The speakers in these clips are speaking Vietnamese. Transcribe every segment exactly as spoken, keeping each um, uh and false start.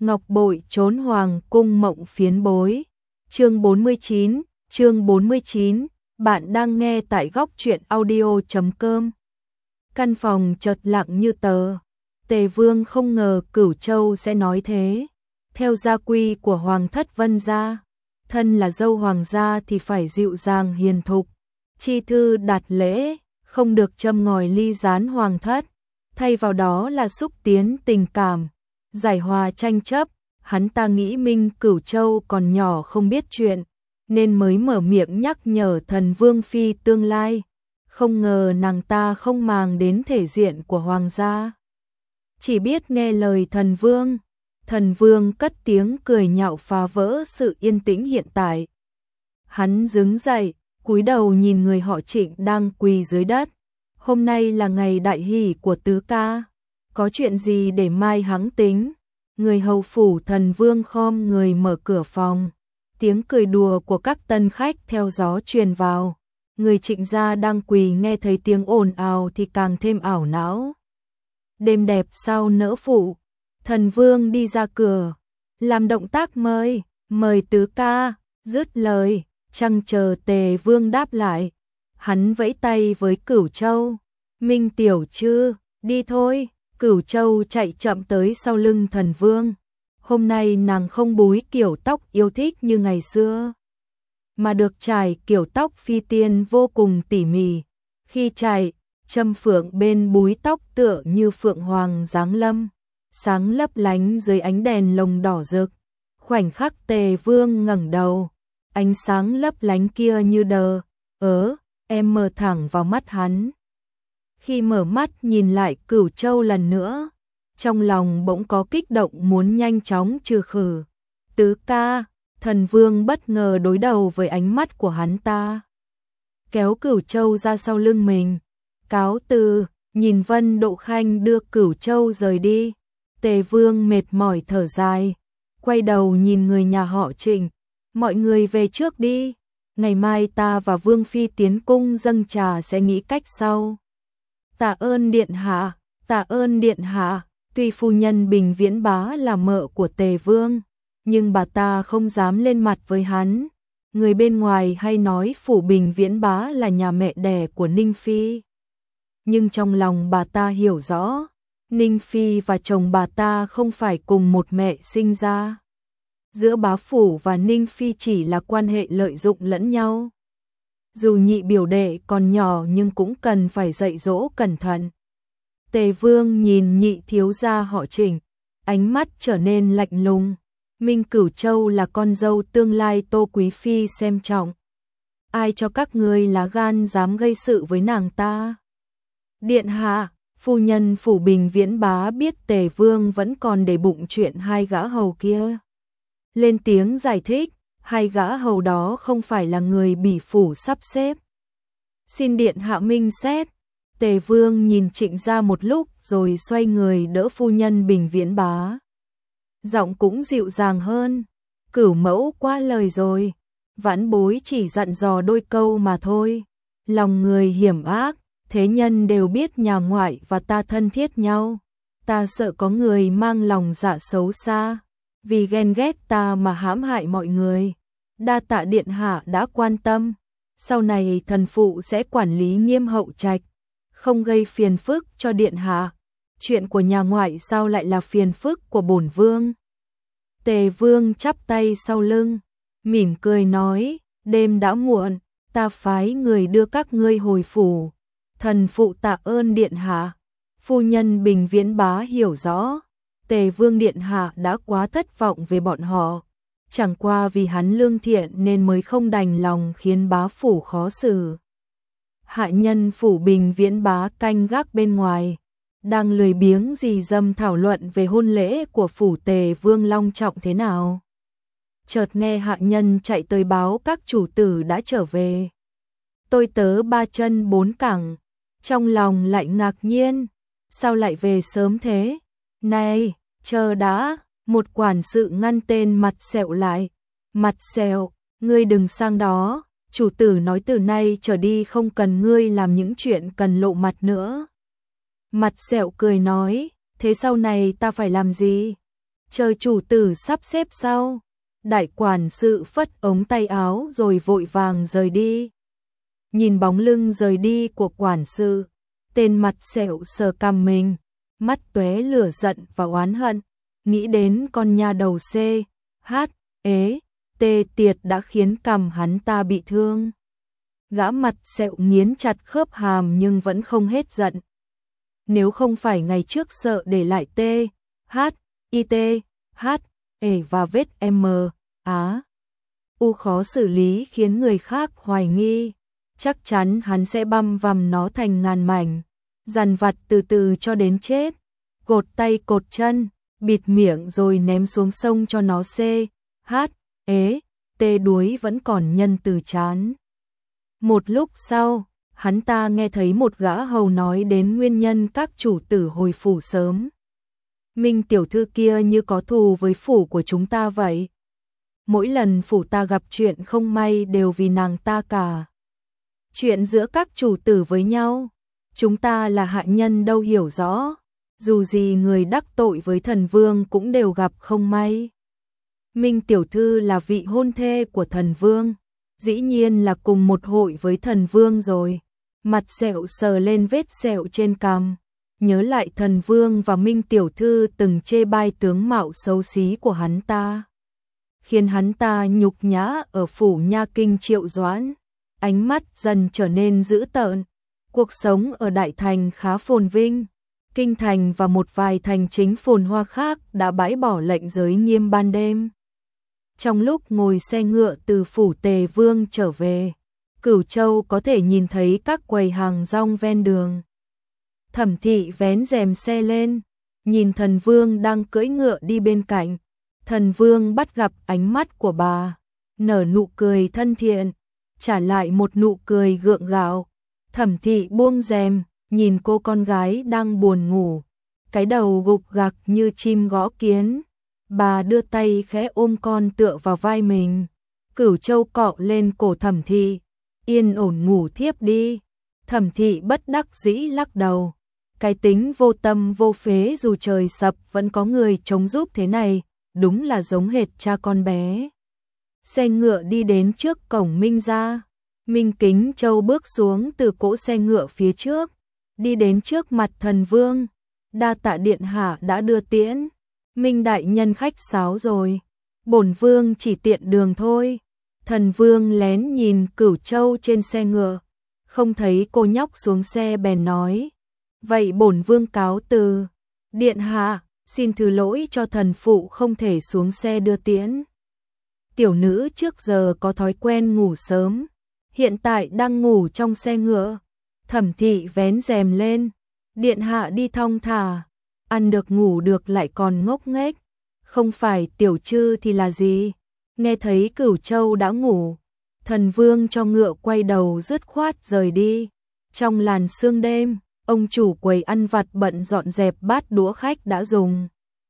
Ngọc bội trốn hoàng cung mộng phiến bối. Chương bốn mươi chín, chương bốn mươi chín, bạn đang nghe tại góc truyện audio chấm com. Căn phòng chợt lặng như tờ. Tề Vương không ngờ Cửu Châu sẽ nói thế. Theo gia quy của Hoàng thất Vân gia, thân là dâu hoàng gia thì phải dịu dàng hiền thục, chi thư đạt lễ, không được châm ngòi ly gián hoàng thất, thay vào đó là xúc tiến tình cảm, giải hòa tranh chấp. Hắn ta nghĩ Minh Cửu Châu còn nhỏ không biết chuyện, nên mới mở miệng nhắc nhở thần vương phi tương lai. Không ngờ nàng ta không màng đến thể diện của hoàng gia, chỉ biết nghe lời thần vương. Thần vương cất tiếng cười nhạo phá vỡ sự yên tĩnh hiện tại. Hắn đứng dậy, cúi đầu nhìn người họ Trịnh đang quỳ dưới đất. Hôm nay là ngày đại hỷ của tứ ca, có chuyện gì để mai hãng tính. Người hầu phủ thần vương khom người mở cửa phòng. Tiếng cười đùa của các tân khách theo gió truyền vào. Người Trịnh gia đang quỳ nghe thấy tiếng ồn ào thì càng thêm ảo não. Đêm đẹp sao nỡ phụ. Thần vương đi ra cửa, làm động tác mời, mời tứ ca. Dứt lời, chẳng chờ Tề Vương đáp lại, hắn vẫy tay với Cửu Châu. Minh tiểu chư, đi thôi. Cửu Châu chạy chậm tới sau lưng thần vương. Hôm nay nàng không búi kiểu tóc yêu thích như ngày xưa, mà được chải kiểu tóc phi tiên vô cùng tỉ mỉ. Khi chải, châm phượng bên búi tóc tựa như phượng hoàng giáng lâm, sáng lấp lánh dưới ánh đèn lồng đỏ rực. Khoảnh khắc Tề Vương ngẩng đầu, ánh sáng lấp lánh kia như đờ ớ em mờ thẳng vào mắt hắn. Khi mở mắt nhìn lại Cửu Châu lần nữa, trong lòng bỗng có kích động muốn nhanh chóng trừ khử. Tứ ca. Thần vương bất ngờ đối đầu với ánh mắt của hắn ta, kéo Cửu Châu ra sau lưng mình. Cáo từ. Nhìn Vân Độ Khanh đưa Cửu Châu rời đi, Tề Vương mệt mỏi thở dài, quay đầu nhìn người nhà họ Trịnh. Mọi người về trước đi, ngày mai ta và Vương phi tiến cung dâng trà sẽ nghĩ cách sau. Tạ ơn điện hạ, tạ ơn điện hạ. Tuy phu nhân Bình Viễn Bá là mợ của Tề Vương, nhưng bà ta không dám lên mặt với hắn. Người bên ngoài hay nói phủ Bình Viễn Bá là nhà mẹ đẻ của Ninh Phi, nhưng trong lòng bà ta hiểu rõ, Ninh Phi và chồng bà ta không phải cùng một mẹ sinh ra. Giữa bá phủ và Ninh Phi chỉ là quan hệ lợi dụng lẫn nhau. Dù nhị biểu đệ còn nhỏ nhưng cũng cần phải dạy dỗ cẩn thận. Tề Vương nhìn nhị thiếu gia họ Trịnh, ánh mắt trở nên lạnh lùng. Minh Cửu Châu là con dâu tương lai Tô Quý Phi xem trọng. Ai cho các ngươi lá gan dám gây sự với nàng ta? Điện hạ, phu nhân phủ Bình Viễn Bá biết Tề Vương vẫn còn để bụng chuyện hai gã hầu kia, lên tiếng giải thích. Hai gã hầu đó không phải là người bỉ phủ sắp xếp. Xin điện hạ minh xét. Tề Vương nhìn Trịnh gia một lúc rồi xoay người đỡ phu nhân Bình Viễn Bá. Giọng cũng dịu dàng hơn. Cửu mẫu quá lời rồi, vãn bối chỉ dặn dò đôi câu mà thôi. Lòng người hiểm ác, thế nhân đều biết nhà ngoại và ta thân thiết nhau. Ta sợ có người mang lòng dạ xấu xa, vì ghen ghét ta mà hãm hại mọi người. Đa tạ điện hạ đã quan tâm. Sau này thần phụ sẽ quản lý nghiêm hậu trạch, không gây phiền phức cho điện hạ. Chuyện của nhà ngoại sao lại là phiền phức của bổn vương? Tề Vương chắp tay sau lưng, mỉm cười nói, đêm đã muộn, ta phái người đưa các ngươi hồi phủ. Thần phụ tạ ơn điện hạ. Phu nhân Bình Viễn Bá hiểu rõ, Tề Vương điện hạ đã quá thất vọng về bọn họ. Chẳng qua vì hắn lương thiện nên mới không đành lòng khiến bá phủ khó xử. Hạ nhân phủ Bình Viễn Bá canh gác bên ngoài, đang lười biếng rì rầm thảo luận về hôn lễ của phủ Tề Vương long trọng thế nào. Chợt nghe hạ nhân chạy tới báo các chủ tử đã trở về. Tôi tớ ba chân bốn cẳng, trong lòng lại ngạc nhiên, sao lại về sớm thế? Này, chờ đã. Một quản sự ngăn tên Mặt Sẹo lại. Mặt Sẹo, ngươi đừng sang đó, chủ tử nói từ nay trở đi không cần ngươi làm những chuyện cần lộ mặt nữa. Mặt Sẹo cười nói, thế sau này ta phải làm gì? Chờ chủ tử sắp xếp sau. Đại quản sự phất ống tay áo rồi vội vàng rời đi. Nhìn bóng lưng rời đi của quản sự, tên mặt sẹo sờ cằm mình, mắt tóe lửa giận và oán hận, nghĩ đến con nha đầu C, H, ế, T tiệt đã khiến cằm hắn ta bị thương. Gã mặt sẹo nghiến chặt khớp hàm nhưng vẫn không hết giận. Nếu không phải ngày trước sợ để lại T, H, I T, H, E và vết M, Á, U khó xử lý khiến người khác hoài nghi, chắc chắn hắn sẽ băm vằm nó thành ngàn mảnh, dằn vặt từ từ cho đến chết, cột tay cột chân, bịt miệng rồi ném xuống sông cho nó C, H, ế, T đuối vẫn còn nhân từ chán. Một lúc sau, hắn ta nghe thấy một gã hầu nói đến nguyên nhân các chủ tử hồi phủ sớm. Minh tiểu thư kia như có thù với phủ của chúng ta vậy. Mỗi lần phủ ta gặp chuyện không may đều vì nàng ta cả. Chuyện giữa các chủ tử với nhau, chúng ta là hạ nhân đâu hiểu rõ. Dù gì người đắc tội với thần vương cũng đều gặp không may. Minh tiểu thư là vị hôn thê của thần vương, dĩ nhiên là cùng một hội với thần vương rồi. Mặt sẹo sờ lên vết sẹo trên cằm, nhớ lại thần vương và Minh tiểu thư từng chê bai tướng mạo xấu xí của hắn ta, khiến hắn ta nhục nhã ở phủ Nha Kinh Triệu Doãn, ánh mắt dần trở nên dữ tợn. Cuộc sống ở Đại Thành khá phồn vinh, Kinh Thành và một vài thành chính phồn hoa khác đã bãi bỏ lệnh giới nghiêm ban đêm. Trong lúc ngồi xe ngựa từ phủ Tề Vương trở về, Cửu Châu có thể nhìn thấy các quầy hàng rong ven đường. Thẩm Thị vén rèm xe lên, nhìn thần vương đang cưỡi ngựa đi bên cạnh. Thần vương bắt gặp ánh mắt của bà, nở nụ cười thân thiện, trả lại một nụ cười gượng gạo. Thẩm Thị buông rèm, nhìn cô con gái đang buồn ngủ, cái đầu gục gặc như chim gõ kiến. Bà đưa tay khẽ ôm con tựa vào vai mình. Cửu Châu cọ lên cổ Thẩm Thị, yên ổn ngủ thiếp đi. Thẩm Thị bất đắc dĩ lắc đầu, cái tính vô tâm vô phế dù trời sập vẫn có người chống giúp thế này, đúng là giống hệt cha con bé. Xe ngựa đi đến trước cổng Minh gia. Minh Kính Châu bước xuống từ cỗ xe ngựa phía trước, đi đến trước mặt thần vương. Đa tạ điện hạ đã đưa tiễn. Minh đại nhân khách sáo rồi, bổn vương chỉ tiện đường thôi. Thần vương lén nhìn Cửu Châu trên xe ngựa, không thấy cô nhóc xuống xe bèn nói, vậy bổn vương cáo từ. Điện hạ, xin thứ lỗi cho thần phụ không thể xuống xe đưa tiễn. Tiểu nữ trước giờ có thói quen ngủ sớm, hiện tại đang ngủ trong xe ngựa. Thẩm Thị vén rèm lên, điện hạ đi thong thả, ăn được ngủ được lại còn ngốc nghếch, không phải tiểu trư thì là gì. Nghe thấy Cửu Châu đã ngủ, thần vương cho ngựa quay đầu dứt khoát rời đi. Trong làn sương đêm, ông chủ quầy ăn vặt bận dọn dẹp bát đũa khách đã dùng.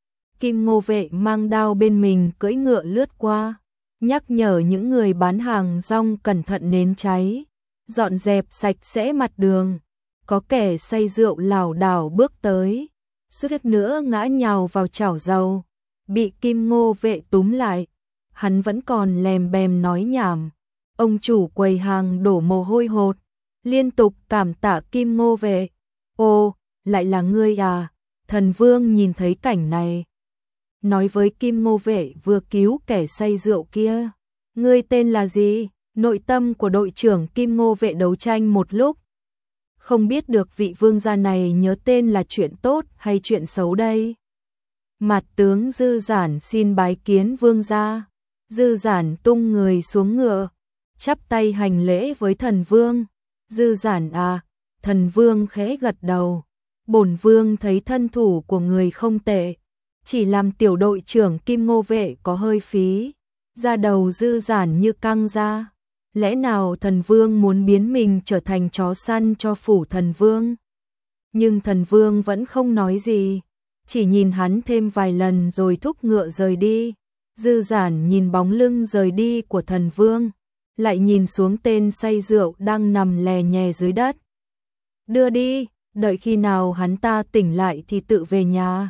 Kim Ngô Vệ mang đao bên mình cưỡi ngựa lướt qua, nhắc nhở những người bán hàng rong cẩn thận nến cháy, dọn dẹp sạch sẽ mặt đường. Có kẻ say rượu lảo đảo bước tới, suýt nữa ngã nhào vào chảo dầu, bị Kim Ngô Vệ túm lại. Hắn vẫn còn lèm bèm nói nhảm. Ông chủ quầy hàng đổ mồ hôi hột, liên tục cảm tạ Kim Ngô Vệ. Ô, lại là ngươi à? Thần vương nhìn thấy cảnh này, nói với Kim Ngô Vệ vừa cứu kẻ say rượu kia, ngươi tên là gì? Nội tâm của đội trưởng Kim Ngô Vệ đấu tranh một lúc, không biết được vị vương gia này nhớ tên là chuyện tốt hay chuyện xấu đây. Mặt tướng Dư Giản xin bái kiến vương gia. Dư Giản tung người xuống ngựa, chắp tay hành lễ với thần vương. Dư Giản à? Thần vương khẽ gật đầu. Bổn vương thấy thân thủ của người không tệ, chỉ làm tiểu đội trưởng Kim Ngô Vệ có hơi phí. Da đầu Dư Giản như căng ra. Lẽ nào thần vương muốn biến mình trở thành chó săn cho phủ thần vương? Nhưng thần vương vẫn không nói gì, chỉ nhìn hắn thêm vài lần rồi thúc ngựa rời đi. Dư Giản nhìn bóng lưng rời đi của thần vương, lại nhìn xuống tên say rượu đang nằm lè nhè dưới đất. Đưa đi, đợi khi nào hắn ta tỉnh lại thì tự về nhà.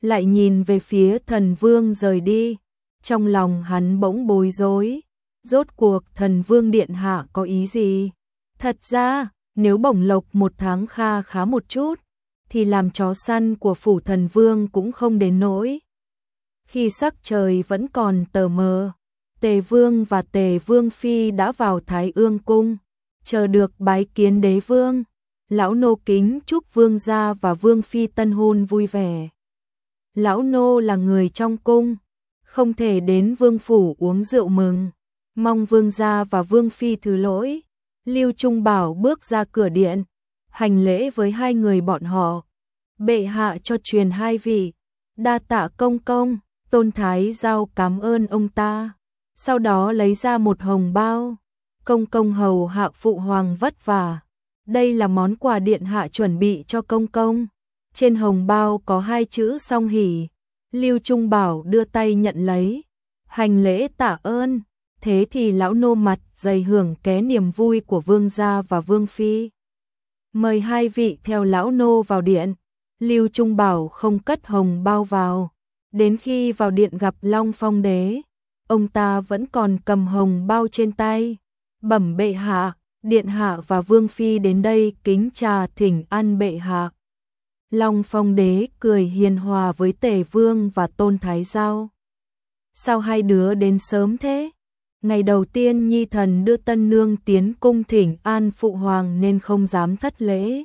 lại nhìn về phía thần vương rời đi, trong lòng hắn bỗng bối rối, rốt cuộc thần vương điện hạ có ý gì? Thật ra, nếu bổng lộc một tháng kha khá một chút, thì làm chó săn của phủ thần vương cũng không đến nỗi. Khi sắc trời vẫn còn tờ mờ, Tề Vương và Tề Vương Phi đã vào Thái Ương Cung, chờ được bái kiến đế vương. Lão nô kính chúc vương gia và vương phi tân hôn vui vẻ. Lão nô là người trong cung, không thể đến vương phủ uống rượu mừng, mong vương gia và vương phi thứ lỗi. Lưu Trung Bảo bước ra cửa điện, hành lễ với hai người bọn họ. Bệ hạ cho truyền hai vị, đa tạ công công. Tôn Thái Giao cảm ơn ông ta, sau đó lấy ra một hồng bao. Công công hầu hạ phụ hoàng vất vả, đây là món quà điện hạ chuẩn bị cho công công. Trên hồng bao có hai chữ song hỷ. Lưu Trung Bảo đưa tay nhận lấy, hành lễ tạ ơn. Thế thì lão nô mặt dày hưởng ké niềm vui của vương gia và vương phi. Mời hai vị theo lão nô vào điện. Lưu Trung Bảo không cất hồng bao vào. Đến khi vào điện gặp Long Phong đế, ông ta vẫn còn cầm hồng bao trên tay. Bẩm bệ hạ, điện hạ và vương phi đến đây kính trà thỉnh an bệ hạ. Long Phong đế cười hiền hòa với Tề Vương và Tôn Thái Giao. Sao hai đứa đến sớm thế? Ngày đầu tiên nhi thần đưa tân nương tiến cung thỉnh an phụ hoàng nên không dám thất lễ.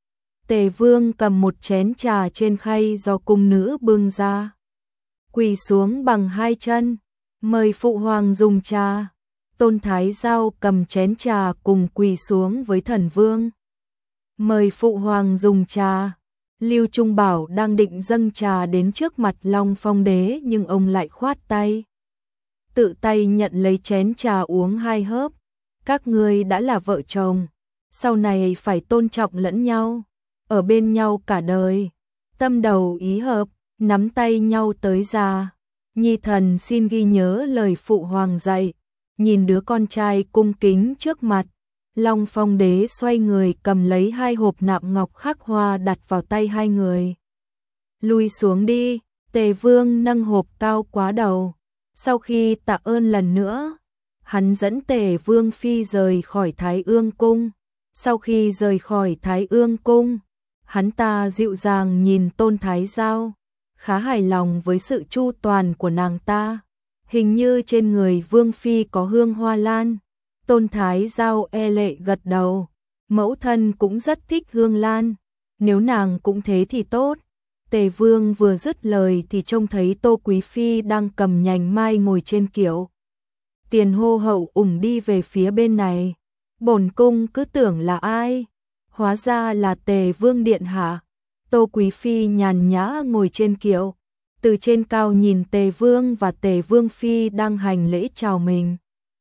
Tề Vương cầm một chén trà trên khay do cung nữ bưng ra, quỳ xuống bằng hai chân, mời phụ hoàng dùng trà. Tôn Thái Giao cầm chén trà cùng quỳ xuống với thần vương, mời phụ hoàng dùng trà. Lưu Trung Bảo đang định dâng trà đến trước mặt Long Phong đế nhưng ông lại khoát tay, tự tay nhận lấy chén trà uống hai hớp. Các ngươi đã là vợ chồng, sau này phải tôn trọng lẫn nhau, ở bên nhau cả đời, tâm đầu ý hợp, nắm tay nhau tới già. Nhi thần xin ghi nhớ lời phụ hoàng dạy. Nhìn đứa con trai cung kính trước mặt, Long Phong đế xoay người cầm lấy hai hộp nạm ngọc khắc hoa đặt vào tay hai người. Lui xuống đi. Tề Vương nâng hộp cao quá đầu. Sau khi tạ ơn lần nữa, hắn dẫn Tề Vương phi rời khỏi Thái Ương Cung. Sau khi rời khỏi Thái Ương Cung, hắn ta dịu dàng nhìn Tôn Thái Giao, khá hài lòng với sự chu toàn của nàng ta. Hình như trên người Vương phi có hương hoa lan. Tôn Thái Giao e lệ gật đầu, mẫu thân cũng rất thích hương lan, nếu nàng cũng thế thì tốt. Tề Vương vừa dứt lời thì trông thấy Tô Quý phi đang cầm nhành mai ngồi trên kiệu. Tiền hô hậu ủng đi về phía bên này. Bổn cung cứ tưởng là ai, hóa ra là Tề Vương điện hạ. Tô Quý phi nhàn nhã ngồi trên kiệu, từ trên cao nhìn Tề Vương và Tề Vương phi đang hành lễ chào mình.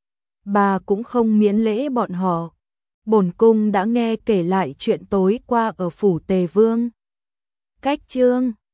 Bà cũng không miễn lễ bọn họ. Bổn cung đã nghe kể lại chuyện tối qua ở phủ Tề Vương. Cách chương